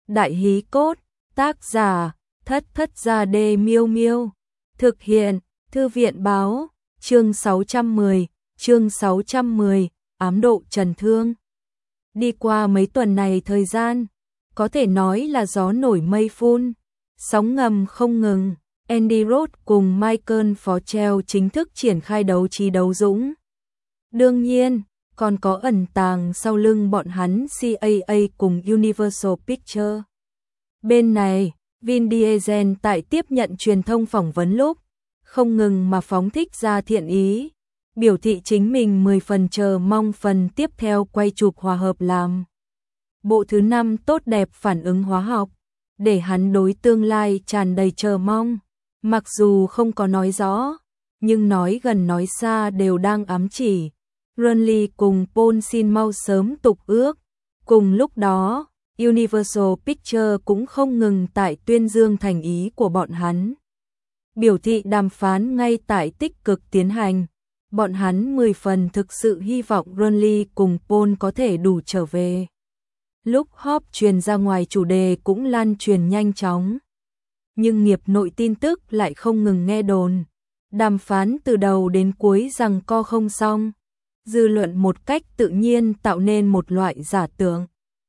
Đại hí cốt, tác giả, Thất Thất Gia Đê Miêu Miêu. Thực hiện, Thư viện báo, chương 610, ám độ trần thương. Đi qua mấy tuần này thời gian, có thể nói là gió nổi mây phun, sóng ngầm không ngừng. Andy Roth cùng Michael Fochel chính thức triển khai đấu trí đấu dũng. Đương nhiên, còn có ẩn tàng sau lưng bọn hắn CAA cùng Universal Pictures. Bên này, Vin Diesel tại tiếp nhận truyền thông phỏng vấn lúc, không ngừng mà phóng thích ra thiện ý, biểu thị chính mình 10 phần chờ mong phần tiếp theo quay chụp hòa hợp làm. Bộ thứ 5 tốt đẹp phản ứng hóa học, để hắn đối tương lai tràn đầy chờ mong. Mặc dù không có nói rõ, nhưng nói gần nói xa đều đang ám chỉ. Ronly cùng Paul xin mau sớm tục ước. Cùng lúc đó, Universal Pictures cũng không ngừng tại tuyên dương thành ý của bọn hắn. Biểu thị đàm phán ngay tại tích cực tiến hành. Bọn hắn 10 phần thực sự hy vọng Ronly cùng Paul có thể đủ trở về. Lúc hop truyền ra ngoài chủ đề cũng lan truyền nhanh chóng. Nhưng nghiệp nội tin tức lại không ngừng nghe đồn. Đàm phán từ đầu đến cuối rằng co không xong. Dư luận một cách tự nhiên tạo nên một loại giả tưởng.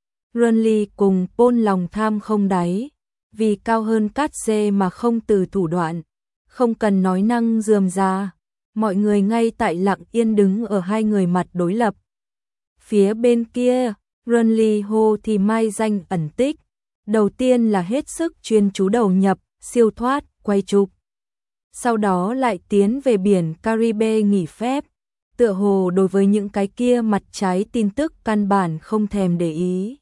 Ronly cùng Paul lòng tham không đáy, vì cao hơn cát xê mà không từ thủ đoạn, không cần nói năng rườm rà. Mọi người ngay tại lặng yên đứng ở hai người mặt đối lập. Phía bên kia, Ronly hô thì mai danh ẩn tích. Đầu tiên là hết sức chuyên chú đầu nhập, siêu thoát, quay chụp. Sau đó lại tiến về biển Caribe nghỉ phép. Tựa hồ đối với những cái kia mặt trái tin tức căn bản không thèm để ý.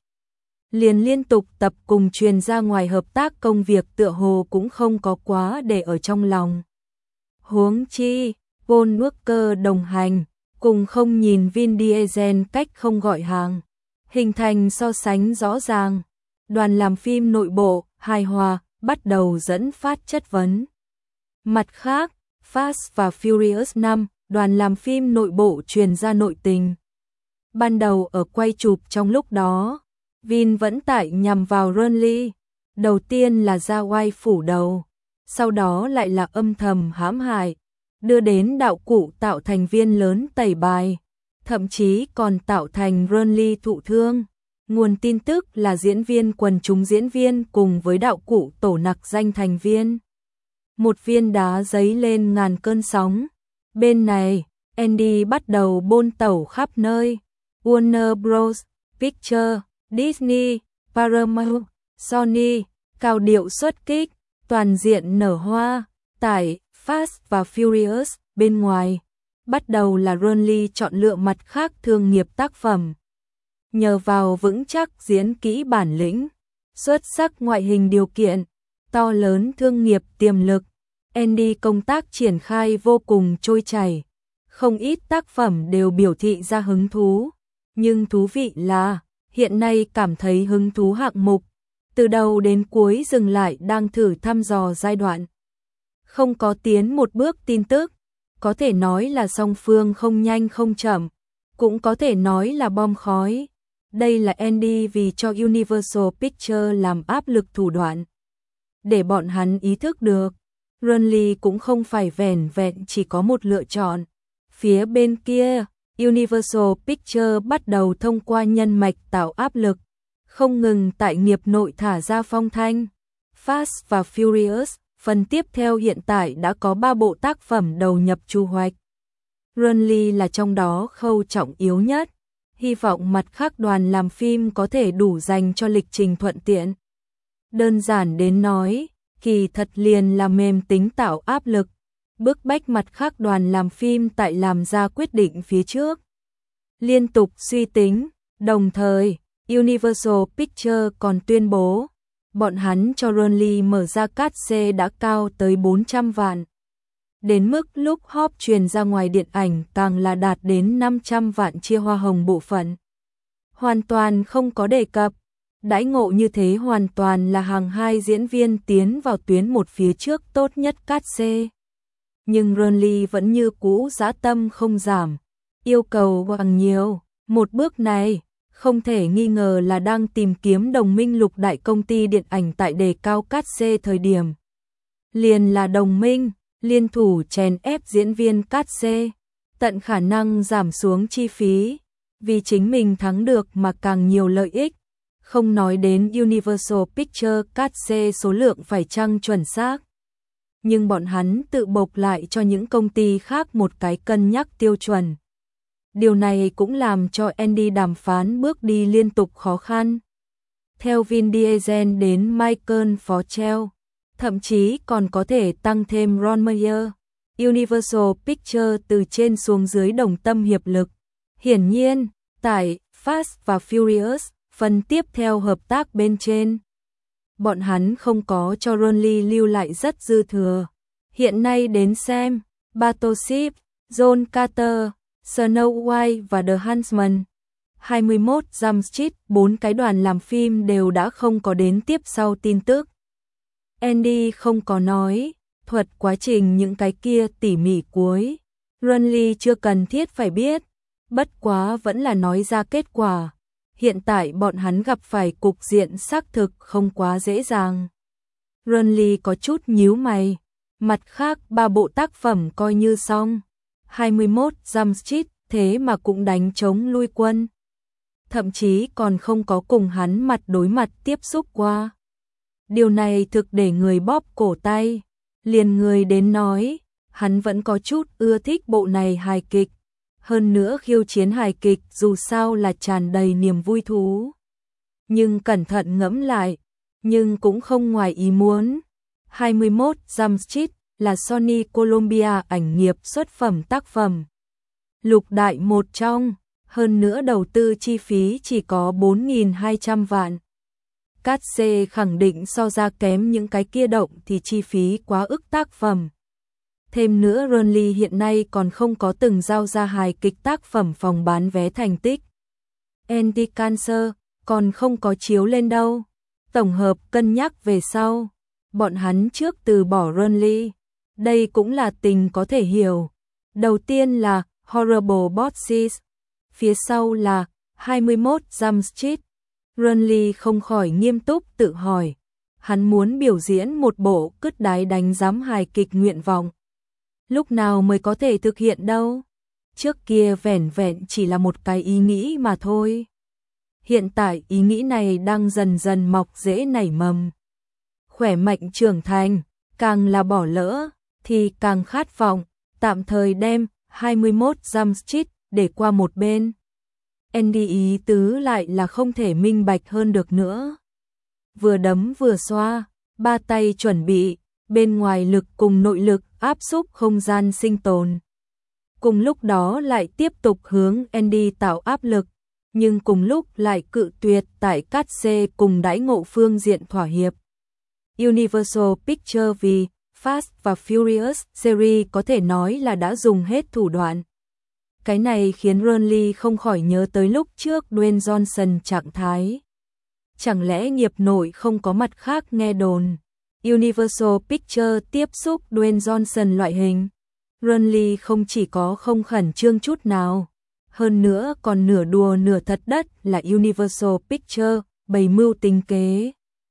Liên tục tập cùng truyền ra ngoài hợp tác công việc tựa hồ cũng không có quá để ở trong lòng. Huống chi, Paul Walker đồng hành, cùng không nhìn Vin Diesel cách không gọi hàng. Hình thành so sánh rõ ràng. Đoàn làm phim nội bộ, hài hòa, bắt đầu dẫn phát chất vấn. Mặt khác, Fast và Furious 5, đoàn làm phim nội bộ truyền ra nội tình. Ban đầu ở quay chụp trong lúc đó, Vin vẫn tại nhằm vào Ronly. Đầu tiên là ra oai phủ đầu, sau đó lại là âm thầm hãm hại, đưa đến đạo cụ tạo thành viên lớn tẩy bài, thậm chí còn tạo thành Ronly thụ thương. Nguồn tin tức là diễn viên quần chúng diễn viên cùng với đạo cụ tổ nặc danh thành viên. Một viên đá giấy lên ngàn cơn sóng. Bên này, Andy bắt đầu bôn tẩu khắp nơi. Warner Bros. Pictures, Disney, Paramount, Sony, cao điệu xuất kích, toàn diện nở hoa. Tại Fast và Furious, bên ngoài, bắt đầu là Ronly chọn lựa mặt khác thương nghiệp tác phẩm. Nhờ vào vững chắc diễn kỹ bản lĩnh, xuất sắc ngoại hình điều kiện, to lớn thương nghiệp tiềm lực, Andy công tác triển khai vô cùng trôi chảy. Không ít tác phẩm đều biểu thị ra hứng thú, nhưng thú vị là hiện nay cảm thấy hứng thú hạng mục từ đầu đến cuối dừng lại đang thử thăm dò giai đoạn. Không có tiến một bước tin tức, có thể nói là song phương không nhanh không chậm, cũng có thể nói là bom khói. Đây là Andy vì cho Universal Pictures làm áp lực thủ đoạn. Để bọn hắn ý thức được, Ronly cũng không phải vẻn vẹn chỉ có một lựa chọn. Phía bên kia, Universal Pictures bắt đầu thông qua nhân mạch tạo áp lực, không ngừng tại nghiệp nội thả ra phong thanh. Fast và Furious, phần tiếp theo hiện tại đã có 3 bộ tác phẩm đầu nhập chu hoạch. Ronly là trong đó khâu trọng yếu nhất. Hy vọng mặt khác đoàn làm phim có thể đủ dành cho lịch trình thuận tiện. Đơn giản đến nói, kỳ thật liền là mềm tính tạo áp lực, bức bách mặt khác đoàn làm phim tại làm ra quyết định phía trước. Liên tục suy tính, đồng thời, Universal Pictures còn tuyên bố, bọn hắn cho Ronly mở ra cát xê đã cao tới 400 vạn. Đến mức lúc hop truyền ra ngoài điện ảnh càng là đạt đến 500 vạn chia hoa hồng bộ phận. Hoàn toàn không có đề cập, đãi ngộ như thế hoàn toàn là hàng hai diễn viên tiến vào tuyến một phía trước tốt nhất cát xê. Nhưng Ronly vẫn như cũ dã tâm không giảm, yêu cầu càng nhiều. Một bước này, không thể nghi ngờ là đang tìm kiếm đồng minh. Lục đại công ty điện ảnh tại đề cao cát xê thời điểm liền là đồng minh, liên thủ chèn ép diễn viên cát xê, tận khả năng giảm xuống chi phí, vì chính mình thắng được mà càng nhiều lợi ích. Không nói đến Universal Pictures cát xê số lượng phải chăng chuẩn xác, nhưng bọn hắn tự bộc lại cho những công ty khác một cái cân nhắc tiêu chuẩn. Điều này cũng làm cho Andy đàm phán bước đi liên tục khó khăn. Theo Vin Diesel đến Michael Forbes, thậm chí còn có thể tăng thêm Ron Meyer. Universal Pictures từ trên xuống dưới đồng tâm hiệp lực. Hiển nhiên, tại Fast và Furious, phần tiếp theo hợp tác bên trên, bọn hắn không có cho Ron Lee lưu lại rất dư thừa. Hiện nay đến xem, Battleship, John Carter, Snow White và The Huntsman, 21 Jump Street, 4 cái đoàn làm phim đều đã không có đến tiếp sau tin tức. Andy không có nói thuật quá trình những cái kia tỉ mỉ cuối. Ron Lee chưa cần thiết phải biết, bất quá vẫn là nói ra kết quả. Hiện tại bọn hắn gặp phải cục diện xác thực không quá dễ dàng. Ron Lee có chút nhíu mày. Mặt khác 3 bộ tác phẩm coi như xong. 21 Jump Street thế mà cũng đánh chống lui quân. Thậm chí còn không có cùng hắn mặt đối mặt tiếp xúc qua. Điều này thực để người bóp cổ tay. Liền người đến nói, hắn vẫn có chút ưa thích bộ này hài kịch. Hơn nữa khiêu chiến hài kịch dù sao là tràn đầy niềm vui thú. Nhưng cẩn thận ngẫm lại, nhưng cũng không ngoài ý muốn. 21 Jump Street là Sony Columbia ảnh nghiệp xuất phẩm tác phẩm. Lục đại một trong, hơn nữa đầu tư chi phí chỉ có 4.200 vạn. Cát xê khẳng định so ra kém những cái kia động thì chi phí quá ức tác phẩm. Thêm nữa Ron Lee hiện nay còn không có từng giao ra hài kịch tác phẩm phòng bán vé thành tích. Anti-Cancer còn không có chiếu lên đâu. Tổng hợp cân nhắc về sau, bọn hắn trước từ bỏ Ron Lee. Đây cũng là tình có thể hiểu. Đầu tiên là Horrible Bosses, phía sau là 21 Jump Street. Ron Lee không khỏi nghiêm túc tự hỏi, hắn muốn biểu diễn một bộ cứt đáy đánh giám hài kịch nguyện vọng. Lúc nào mới có thể thực hiện đâu? Trước kia vẻn vẹn chỉ là một cái ý nghĩ mà thôi. Hiện tại ý nghĩ này đang dần dần mọc rễ nảy mầm. Khỏe mạnh trưởng thành, càng là bỏ lỡ, thì càng khát vọng, tạm thời đem 21 Jump Street để qua một bên. Andy ý tứ lại là không thể minh bạch hơn được nữa. Vừa đấm vừa xoa, ba tay chuẩn bị, bên ngoài lực cùng nội lực áp xúc không gian sinh tồn. Cùng lúc đó lại tiếp tục hướng Andy tạo áp lực, nhưng cùng lúc lại cự tuyệt tại cát xê cùng đãi ngộ phương diện thỏa hiệp. Universal Pictures vì Fast và Furious series có thể nói là đã dùng hết thủ đoạn. Cái này khiến Ron Lee không khỏi nhớ tới lúc trước Dwayne Johnson trạng thái. Chẳng lẽ nghiệp nội không có mặt khác nghe đồn? Universal Pictures tiếp xúc Dwayne Johnson loại hình. Ron Lee không chỉ có không khẩn trương chút nào, hơn nữa còn nửa đùa nửa thật đất là Universal Pictures bày mưu tính kế.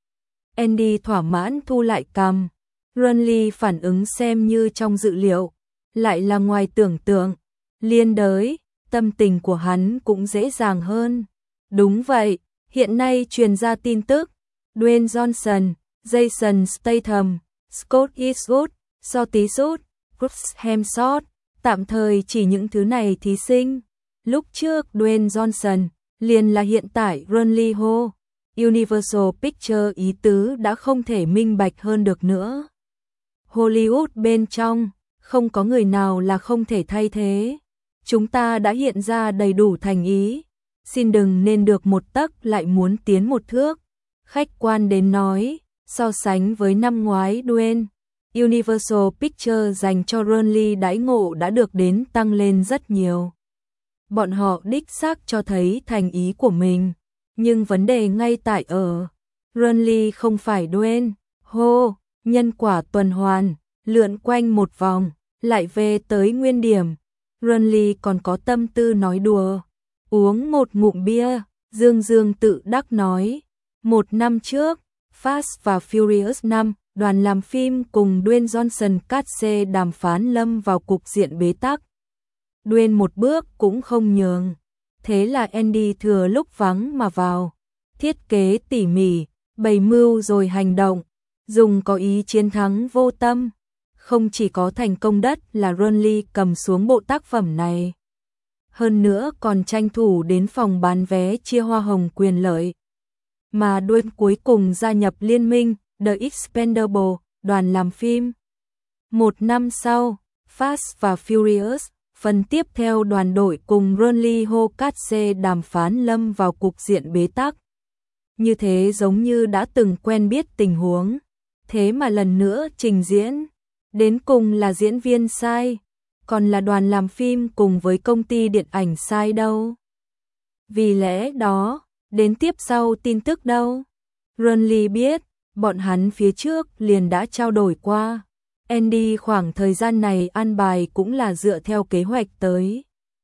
Andy thỏa mãn thu lại cằm. Ron Lee phản ứng xem như trong dự liệu, lại là ngoài tưởng tượng. Liên đới, tâm tình của hắn cũng dễ dàng hơn. Đúng vậy, hiện nay truyền ra tin tức, Dwayne Johnson, Jason Statham, Scott Eastwood, Scott Eastwood, Chris Hemsworth, tạm thời chỉ những thứ này thí sinh. Lúc trước Dwayne Johnson, liền là hiện tại Ron Lee Ho. Universal Pictures ý tứ đã không thể minh bạch hơn được nữa. Hollywood bên trong, không có người nào là không thể thay thế. Chúng ta đã hiện ra đầy đủ thành ý, xin đừng nên được một tấc lại muốn tiến một thước. Khách quan đến nói, so sánh với năm ngoái Dwayne, Universal Pictures dành cho Ron Lee đãi ngộ đã được đến tăng lên rất nhiều. Bọn họ đích xác cho thấy thành ý của mình, nhưng vấn đề ngay tại ở, Ron Lee không phải Dwayne. Hô, nhân quả tuần hoàn, lượn quanh một vòng, lại về tới nguyên điểm. Ron Lee còn có tâm tư nói đùa, uống một ngụm bia, Dương Dương tự đắc nói. 1 năm trước, Fast và Furious 5, đoàn làm phim cùng Dwayne Johnson cát xê đàm phán lâm vào cục diện bế tắc. Dwayne một bước cũng không nhường. Thế là Andy thừa lúc vắng mà vào. Thiết kế tỉ mỉ, bày mưu rồi hành động. Dùng có ý chiến thắng vô tâm. Không chỉ có thành công đất là Ronly cầm xuống bộ tác phẩm này. Hơn nữa còn tranh thủ đến phòng bán vé chia hoa hồng quyền lợi. Mà Dwayne cuối cùng gia nhập liên minh The Expendables, đoàn làm phim. 1 năm sau, Fast và Furious, phần tiếp theo đoàn đội cùng Ronly Hocatse đàm phán lâm vào cục diện bế tắc. Như thế giống như đã từng quen biết tình huống. Thế mà lần nữa trình diễn. Đến cùng là diễn viên sai, còn là đoàn làm phim cùng với công ty điện ảnh sai đâu. Vì lẽ đó, đến tiếp sau tin tức đâu. Ronly biết, bọn hắn phía trước liền đã trao đổi qua. Andy khoảng thời gian này an bài cũng là dựa theo kế hoạch tới.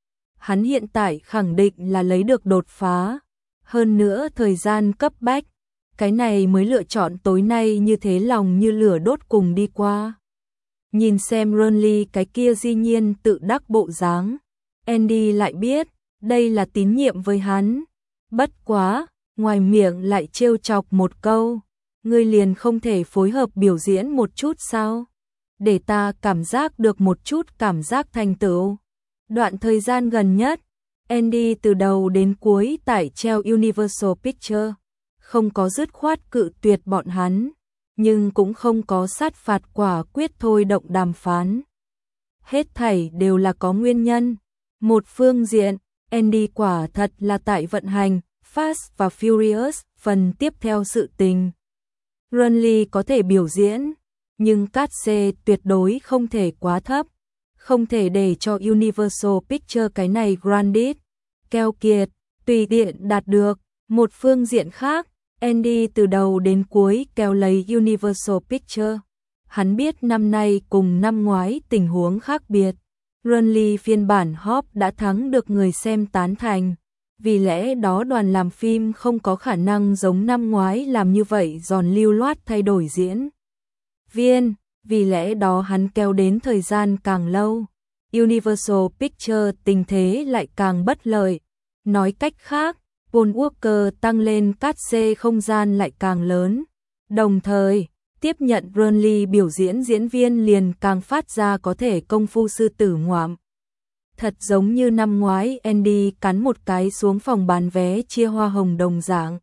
Hắn hiện tại khẳng định là lấy được đột phá. Hơn nữa thời gian cấp bách. Cái này mới lựa chọn tối nay như thế lòng như lửa đốt cùng đi qua. Nhìn xem Ronly cái kia dĩ nhiên tự đắc bộ dáng. Andy lại biết, đây là tín nhiệm với hắn. Bất quá, ngoài miệng lại trêu chọc một câu. Ngươi liền không thể phối hợp biểu diễn một chút sao? Để ta cảm giác được một chút cảm giác thành tựu. Đoạn thời gian gần nhất, Andy từ đầu đến cuối tải treo Universal Pictures. Không có dứt khoát cự tuyệt bọn hắn, nhưng cũng không có sát phạt quả quyết thôi động đàm phán. Hết thảy đều là có nguyên nhân. Một phương diện, Andy quả thật là tại vận hành Fast và Furious phần tiếp theo sự tình. Ronly có thể biểu diễn, nhưng cát xê tuyệt đối không thể quá thấp. Không thể để cho Universal Pictures cái này granted, keo kiệt, tùy tiện đạt được. Một phương diện khác, Andy từ đầu đến cuối kéo lấy Universal Pictures. Hắn biết năm nay cùng năm ngoái tình huống khác biệt. Ronly phiên bản Hop đã thắng được người xem tán thành. Vì lẽ đó đoàn làm phim không có khả năng giống năm ngoái làm như vậy giòn lưu loát thay đổi diễn viên. Vì lẽ đó hắn kéo đến thời gian càng lâu. Universal Pictures tình thế lại càng bất lợi. Nói cách khác, Paul Walker tăng lên cát xê không gian lại càng lớn. Đồng thời, tiếp nhận Ronly biểu diễn diễn viên liền càng phát ra có thể công phu sư tử ngoạm. Thật giống như năm ngoái Andy cắn một cái xuống phòng bán vé chia hoa hồng đồng dạng.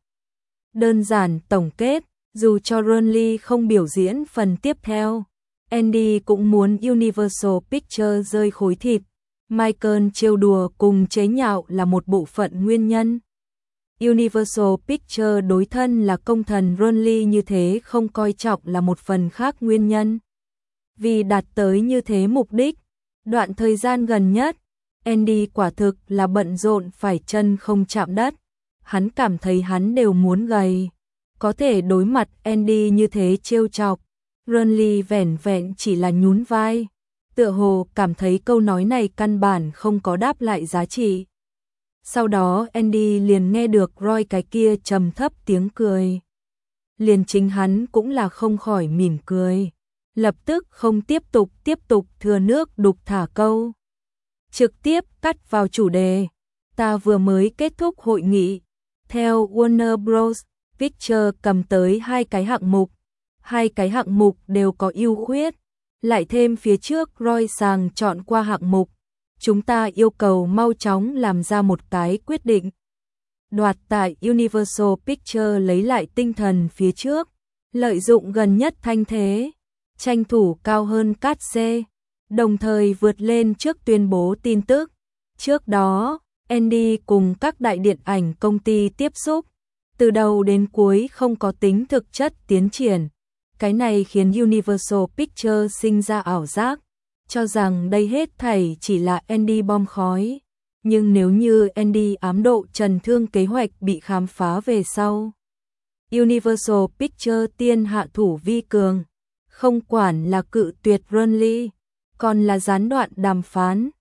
Đơn giản tổng kết, dù cho Ronly không biểu diễn phần tiếp theo, Andy cũng muốn Universal Pictures rơi khối thịt. Michael trêu đùa cùng chế nhạo là một bộ phận nguyên nhân. Universal Pictures đối thân là công thần Ronly như thế không coi trọng là một phần khác nguyên nhân. Vì đạt tới như thế mục đích, đoạn thời gian gần nhất, Andy quả thực là bận rộn phải chân không chạm đất. Hắn cảm thấy hắn đều muốn gầy. Có thể đối mặt Andy như thế trêu chọc, Ronly vẻn vẹn chỉ là nhún vai. Tựa hồ cảm thấy câu nói này căn bản không có đáp lại giá trị. Sau đó Andy liền nghe được Roy cái kia trầm thấp tiếng cười. Liền chính hắn cũng là không khỏi mỉm cười. Lập tức không tiếp tục thừa nước đục thả câu. Trực tiếp cắt vào chủ đề. Ta vừa mới kết thúc hội nghị. Theo Warner Bros. Pictures cầm tới 2 cái hạng mục. 2 cái hạng mục đều có ưu khuyết. Lại thêm phía trước Roy sàng chọn qua hạng mục. Chúng ta yêu cầu mau chóng làm ra một cái quyết định. Đoạt tại Universal Pictures lấy lại tinh thần phía trước. Lợi dụng gần nhất thanh thế. Tranh thủ cao hơn cát xê. Đồng thời vượt lên trước tuyên bố tin tức. Trước đó, Andy cùng các đại điện ảnh công ty tiếp xúc. Từ đầu đến cuối không có tính thực chất tiến triển. Cái này khiến Universal Pictures sinh ra ảo giác, cho rằng đây hết thảy chỉ là Andy bom khói. Nhưng nếu như Andy ám độ trần thương kế hoạch bị khám phá về sau, Universal Pictures tiên hạ thủ vi cường, không quản là cự tuyệt Ronly, còn là gián đoạn đàm phán,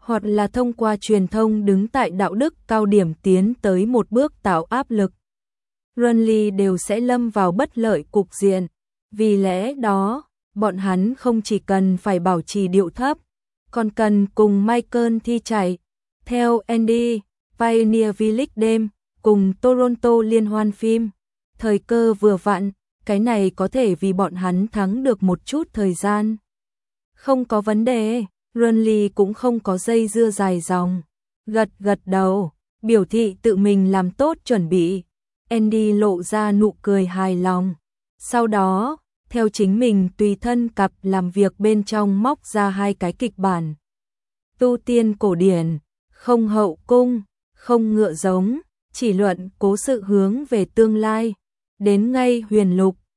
hoặc là thông qua truyền thông đứng tại đạo đức cao điểm tiến tới một bước tạo áp lực. Burnley đều sẽ lâm vào bất lợi cục diện. Vì lẽ đó, bọn hắn không chỉ cần phải bảo trì điệu thấp, còn cần cùng Michael thi chạy. Theo Andy, Pioneer Village đêm, cùng Toronto liên hoan phim. Thời cơ vừa vặn, cái này có thể vì bọn hắn thắng được một chút thời gian. Không có vấn đề, Burnley cũng không có dây dưa dài dòng. Gật gật đầu, biểu thị tự mình làm tốt chuẩn bị. Andy lộ ra nụ cười hài lòng. Sau đó, theo chính mình tùy thân cặp làm việc bên trong móc ra 2 cái kịch bản. Tu tiên cổ điển, không hậu cung, không ngựa giống, chỉ luận cố sự hướng về tương lai. Đến ngay huyền lục,